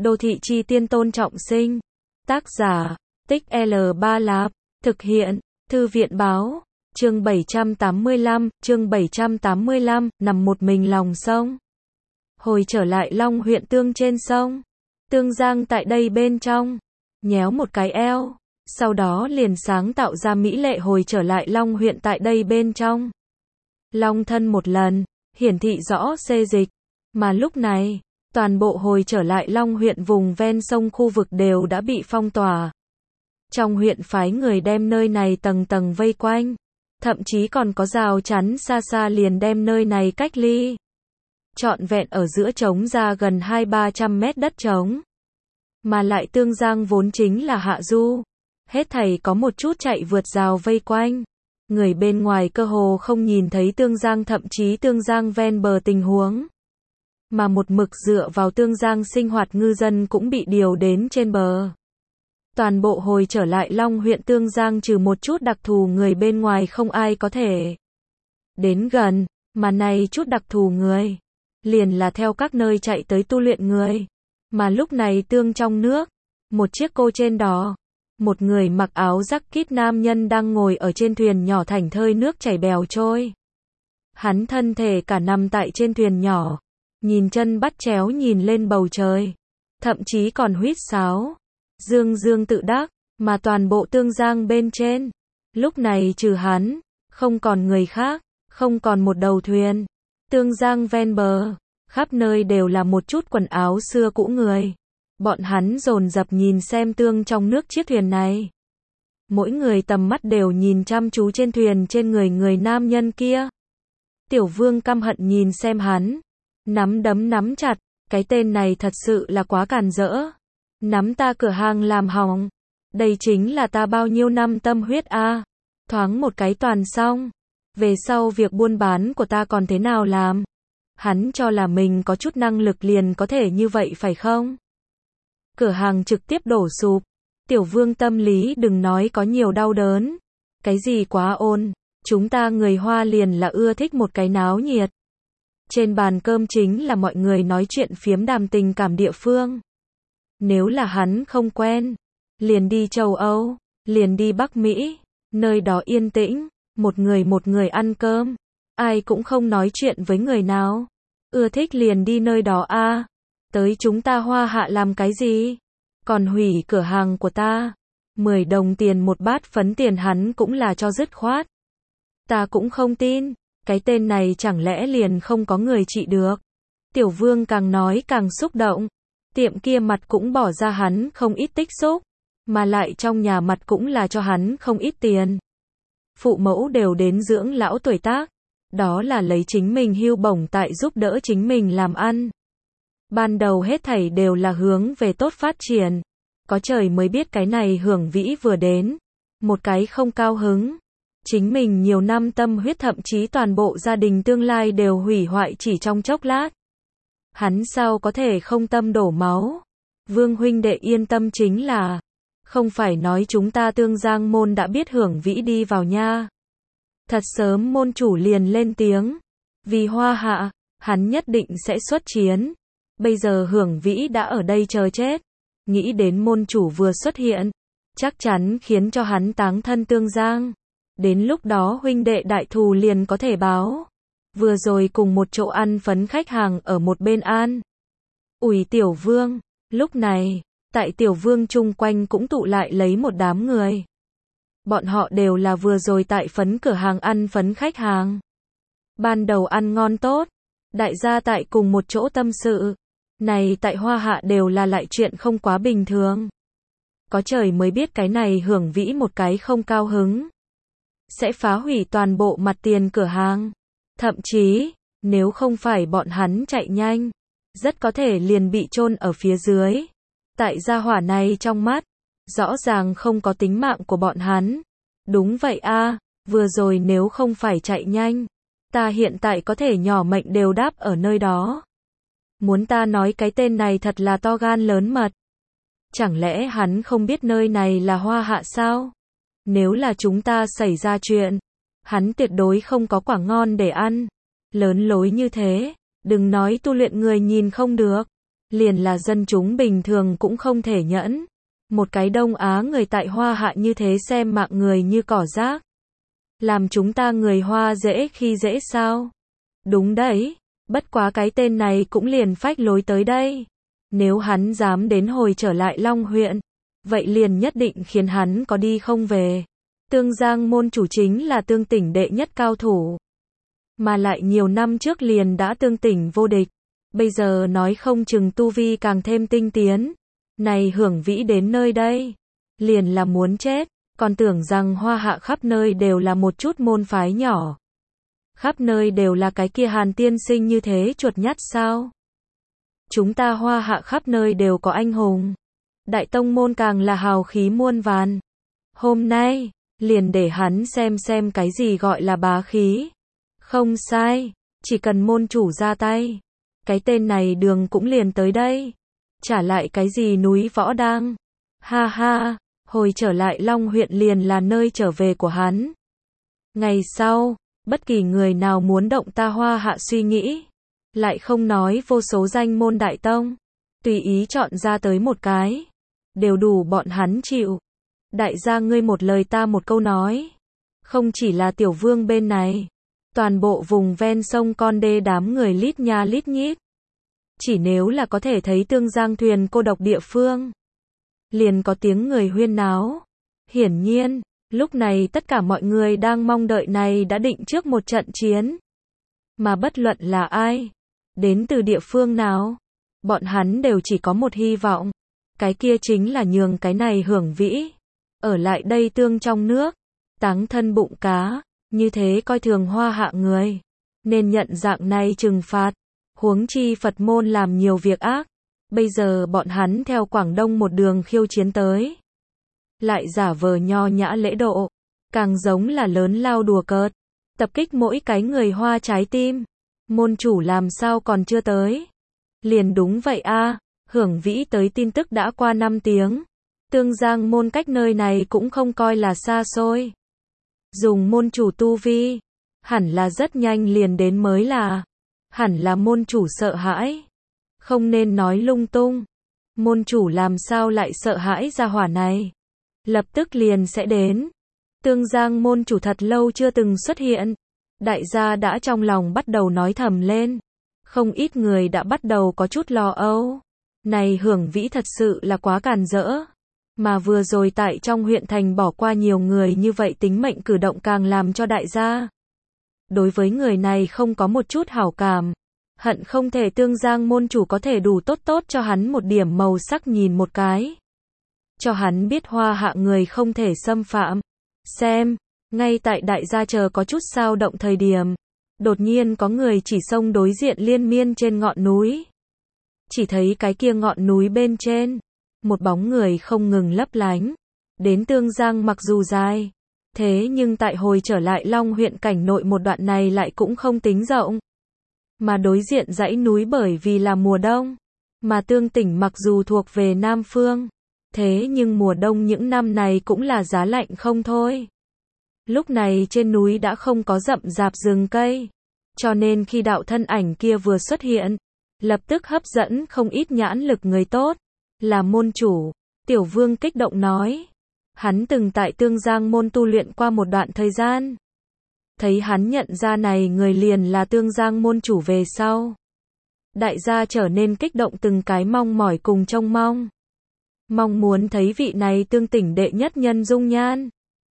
Đô thị chi tiên Tôn Trọng Sinh. Tác giả, Tích L3 Lạp. Thực hiện, Thư viện Báo. Chương 785, nằm một mình lòng sông. Hồi trở lại Long huyện Tương trên sông. Tương Giang tại đây bên trong. Nhéo một cái eo. Sau đó liền sáng tạo ra mỹ lệ hồi trở lại Long huyện tại đây bên trong. Long thân một lần, hiển thị rõ xê dịch. Mà lúc này, toàn bộ hồi trở lại Long huyện vùng ven sông khu vực đều đã bị phong tỏa. Trong huyện phái người đem nơi này tầng tầng vây quanh. Thậm chí còn có rào chắn xa xa liền đem nơi này cách ly. Trọn vẹn ở giữa trống ra gần 200-300 mét đất trống. Mà lại Tương Giang vốn chính là hạ du. Hết thảy có một chút chạy vượt rào vây quanh. Người bên ngoài cơ hồ không nhìn thấy Tương Giang, thậm chí Tương Giang ven bờ tình huống. Mà một mực dựa vào Tương Giang sinh hoạt ngư dân cũng bị điều đến trên bờ. Toàn bộ hồi trở lại Long huyện Tương Giang trừ một chút đặc thù người bên ngoài không ai có thể đến gần, mà này chút đặc thù người, liền là theo các nơi chạy tới tu luyện người. Mà lúc này tương trong nước, một chiếc cô trên đó, một người mặc áo jacket nam nhân đang ngồi ở trên thuyền nhỏ thảnh thơi nước chảy bèo trôi. Hắn thân thể cả nằm tại trên thuyền nhỏ, nhìn chân bắt chéo nhìn lên bầu trời, thậm chí còn huýt sáo. Dương dương tự đắc, mà toàn bộ Tương Giang bên trên, lúc này trừ hắn, không còn người khác, không còn một đầu thuyền. Tương Giang ven bờ, khắp nơi đều là một chút quần áo xưa cũ người. Bọn hắn dồn dập nhìn xem tương trong nước chiếc thuyền này. Mỗi người tầm mắt đều nhìn chăm chú trên thuyền trên người nam nhân kia. Tiểu Vương căm hận nhìn xem hắn, nắm đấm nắm chặt, cái tên này thật sự là quá càn rỡ. Nắm ta cửa hàng làm hỏng. Đây chính là ta bao nhiêu năm tâm huyết a. Thoáng một cái toàn xong. Về sau việc buôn bán của ta còn thế nào làm? Hắn cho là mình có chút năng lực liền có thể như vậy phải không? Cửa hàng trực tiếp đổ sụp. Tiểu Vương tâm lý đừng nói có nhiều đau đớn. Cái gì quá ôn. Chúng ta người Hoa liền là ưa thích một cái náo nhiệt. Trên bàn cơm chính là mọi người nói chuyện phiếm đàm tình cảm địa phương. Nếu là hắn không quen, liền đi châu Âu, liền đi Bắc Mỹ, nơi đó yên tĩnh, một người ăn cơm, ai cũng không nói chuyện với người nào. Ưa thích liền đi nơi đó a. Tới chúng ta Hoa Hạ làm cái gì? Còn hủy cửa hàng của ta. 10 đồng tiền một bát phấn tiền hắn cũng là cho dứt khoát. Ta cũng không tin, cái tên này chẳng lẽ liền không có người trị được. Tiểu Vương càng nói càng xúc động. Tiệm kia mặt cũng bỏ ra hắn không ít tích xúc, mà lại trong nhà mặt cũng là cho hắn không ít tiền. Phụ mẫu đều đến dưỡng lão tuổi tác, đó là lấy chính mình hưu bổng tại giúp đỡ chính mình làm ăn. Ban đầu hết thảy đều là hướng về tốt phát triển, có trời mới biết cái này hưởng vĩ vừa đến, một cái không cao hứng. Chính mình nhiều năm tâm huyết thậm chí toàn bộ gia đình tương lai đều hủy hoại chỉ trong chốc lát. Hắn sao có thể không tâm đổ máu? Vương huynh đệ yên tâm chính là, không phải nói chúng ta Tương Giang môn đã biết hưởng vĩ đi vào nha. Thật sớm môn chủ liền lên tiếng, vì Hoa Hạ, hắn nhất định sẽ xuất chiến. Bây giờ hưởng vĩ đã ở đây chờ chết, nghĩ đến môn chủ vừa xuất hiện, chắc chắn khiến cho hắn táng thân Tương Giang. Đến lúc đó huynh đệ đại thù liền có thể báo. Vừa rồi cùng một chỗ ăn phấn khách hàng ở một bên an ủi Tiểu Vương. Lúc này, tại Tiểu Vương chung quanh cũng tụ lại lấy một đám người. Bọn họ đều là vừa rồi tại phấn cửa hàng ăn phấn khách hàng. Ban đầu ăn ngon tốt, đại gia tại cùng một chỗ tâm sự. Này tại Hoa Hạ đều là lại chuyện không quá bình thường. Có trời mới biết cái này hưởng vĩ một cái không cao hứng, sẽ phá hủy toàn bộ mặt tiền cửa hàng. Thậm chí, nếu không phải bọn hắn chạy nhanh, rất có thể liền bị chôn ở phía dưới. Tại gia hỏa này trong mắt, rõ ràng không có tính mạng của bọn hắn. Đúng vậy a, vừa rồi nếu không phải chạy nhanh, ta hiện tại có thể nhỏ mệnh đều đáp ở nơi đó. Muốn ta nói cái tên này thật là to gan lớn mật. Chẳng lẽ hắn không biết nơi này là Hoa Hạ sao? Nếu là chúng ta xảy ra chuyện, hắn tuyệt đối không có quả ngon để ăn. Lớn lối như thế, đừng nói tu luyện người nhìn không được, liền là dân chúng bình thường cũng không thể nhẫn. Một cái Đông Á người tại Hoa Hạ như thế xem mạng người như cỏ rác. Làm chúng ta người Hoa dễ khi dễ sao? Đúng đấy, bất quá cái tên này cũng liền phách lối tới đây. Nếu hắn dám đến hồi trở lại Long huyện, vậy liền nhất định khiến hắn có đi không về. Tương Giang môn chủ chính là Tương tỉnh đệ nhất cao thủ. Mà lại nhiều năm trước liền đã Tương tỉnh vô địch. Bây giờ nói không chừng tu vi càng thêm tinh tiến. Này Hưởng Vĩ đến nơi đây, liền là muốn chết, còn tưởng rằng Hoa Hạ khắp nơi đều là một chút môn phái nhỏ. Khắp nơi đều là cái kia Hàn tiên sinh như thế chuột nhắt sao? Chúng ta Hoa Hạ khắp nơi đều có anh hùng. Đại tông môn càng là hào khí muôn vàn. Hôm nay, liền để hắn xem cái gì gọi là bá khí. Không sai, chỉ cần môn chủ ra tay. Cái tên này đường cũng liền tới đây. Trả lại cái gì núi Võ Đang. Ha ha, hồi trở lại Long huyện liền là nơi trở về của hắn. Ngày sau, bất kỳ người nào muốn động ta Hoa Hạ suy nghĩ. Lại không nói vô số danh môn đại tông. Tùy ý chọn ra tới một cái. Đều đủ bọn hắn chịu. Đại gia ngươi một lời ta một câu nói. Không chỉ là tiểu vương bên này. Toàn bộ vùng ven sông Con Đê đám người lít nha lít nhít. Chỉ nếu là có thể thấy Tương Giang thuyền cô độc địa phương. Liền có tiếng người huyên náo. Hiển nhiên, lúc này tất cả mọi người đang mong đợi này đã định trước một trận chiến. Mà bất luận là ai, đến từ địa phương nào, bọn hắn đều chỉ có một hy vọng. Cái kia chính là nhường cái này Hưởng Vĩ. Ở lại đây Tương trong nước, táng thân bụng cá, như thế coi thường Hoa Hạ người. Nên nhận dạng này trừng phạt. Huống chi Phật môn làm nhiều việc ác. Bây giờ bọn hắn theo Quảng Đông một đường khiêu chiến tới. Lại giả vờ nho nhã lễ độ. Càng giống là lớn lao đùa cợt. Tập kích mỗi cái người Hoa trái tim. Môn chủ làm sao còn chưa tới. Liền đúng vậy a. Hưởng Vĩ tới tin tức đã qua 5 tiếng. Tương Giang môn cách nơi này cũng không coi là xa xôi. Dùng môn chủ tu vi. Hẳn là rất nhanh liền đến mới là. Hẳn là môn chủ sợ hãi. Không nên nói lung tung. Môn chủ làm sao lại sợ hãi gia hỏa này. Lập tức liền sẽ đến. Tương Giang môn chủ thật lâu chưa từng xuất hiện. Đại gia đã trong lòng bắt đầu nói thầm lên. Không ít người đã bắt đầu có chút lo âu. Này Hưởng Vĩ thật sự là quá càn rỡ. Mà vừa rồi tại trong huyện thành bỏ qua nhiều người như vậy tính mệnh cử động càng làm cho đại gia. Đối với người này không có một chút hảo cảm. Hận không thể Tương Giang môn chủ có thể đủ tốt cho hắn một điểm màu sắc nhìn một cái. Cho hắn biết Hoa Hạ người không thể xâm phạm. Xem, ngay tại đại gia chờ có chút sao động thời điểm. Đột nhiên có người chỉ sông đối diện liên miên trên ngọn núi. Chỉ thấy cái kia ngọn núi bên trên. Một bóng người không ngừng lấp lánh. Đến Tương Giang mặc dù dài. Thế nhưng tại hồi trở lại Long huyện cảnh nội một đoạn này lại cũng không tính rộng. Mà đối diện dãy núi bởi vì là mùa đông. Mà Tương tỉnh mặc dù thuộc về Nam Phương. Thế nhưng mùa đông những năm này cũng là giá lạnh không thôi. Lúc này trên núi đã không có rậm rạp rừng cây. Cho nên khi đạo thân ảnh kia vừa xuất hiện. Lập tức hấp dẫn không ít nhãn lực người tốt. Là môn chủ. Tiểu Vương kích động nói. Hắn từng tại Tương Giang môn tu luyện qua một đoạn thời gian. Thấy hắn nhận ra này người liền là Tương Giang môn chủ về sau. Đại gia trở nên kích động từng cái mong mỏi cùng trông mong. Mong muốn thấy vị này Tương tỉnh đệ nhất nhân dung nhan.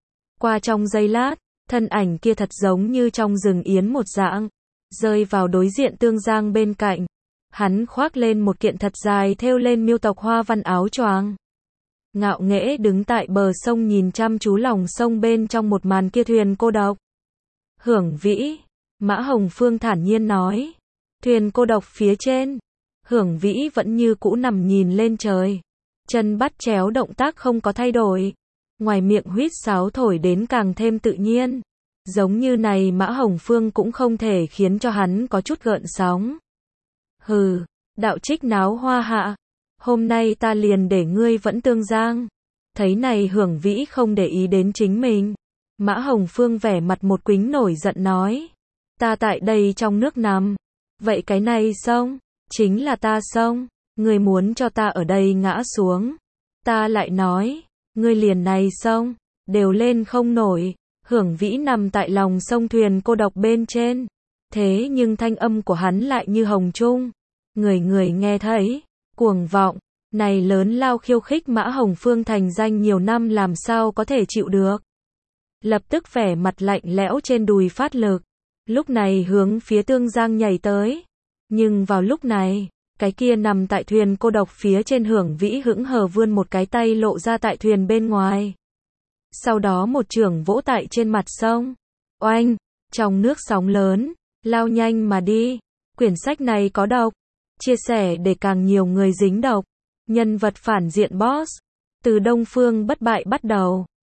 Qua trong giây lát, thân ảnh kia thật giống như trong rừng yến một dạng. Rơi vào đối diện Tương Giang bên cạnh. Hắn khoác lên một kiện thật dài thêu lên miêu tộc hoa văn áo choàng. Ngạo nghễ đứng tại bờ sông nhìn chăm chú lòng sông bên trong một màn kia thuyền cô độc. Hưởng Vĩ, Mã Hồng Phương thản nhiên nói. Thuyền cô độc phía trên. Hưởng Vĩ vẫn như cũ nằm nhìn lên trời. Chân bắt chéo động tác không có thay đổi. Ngoài miệng huýt sáo thổi đến càng thêm tự nhiên. Giống như này Mã Hồng Phương cũng không thể khiến cho hắn có chút gợn sóng. Hừ, đạo trích náo Hoa Hạ. Hôm nay ta liền để ngươi vẫn Tương Giang. Thấy này Hưởng Vĩ không để ý đến chính mình. Mã Hồng Phương vẻ mặt một quính nổi giận nói. Ta tại đây trong nước nằm. Vậy cái này sông, chính là ta sông. Ngươi muốn cho ta ở đây ngã xuống. Ta lại nói, ngươi liền này sông, đều lên không nổi. Hưởng Vĩ nằm tại lòng sông thuyền cô độc bên trên. Thế nhưng thanh âm của hắn lại như hồng trung. Người người nghe thấy, cuồng vọng, này lớn lao khiêu khích Mã Hồng Phương thành danh nhiều năm làm sao có thể chịu được. Lập tức vẻ mặt lạnh lẽo trên đùi phát lực, lúc này hướng phía Tương Giang nhảy tới. Nhưng vào lúc này, cái kia nằm tại thuyền cô độc phía trên Hưởng Vĩ hững hờ vươn một cái tay lộ ra tại thuyền bên ngoài. Sau đó một chưởng vỗ tại trên mặt sông. Oanh, trong nước sóng lớn, lao nhanh mà đi. Quyển sách này có độc. Chia sẻ để càng nhiều người dính độc. Nhân vật phản diện boss. Từ Đông Phương Bất Bại bắt đầu.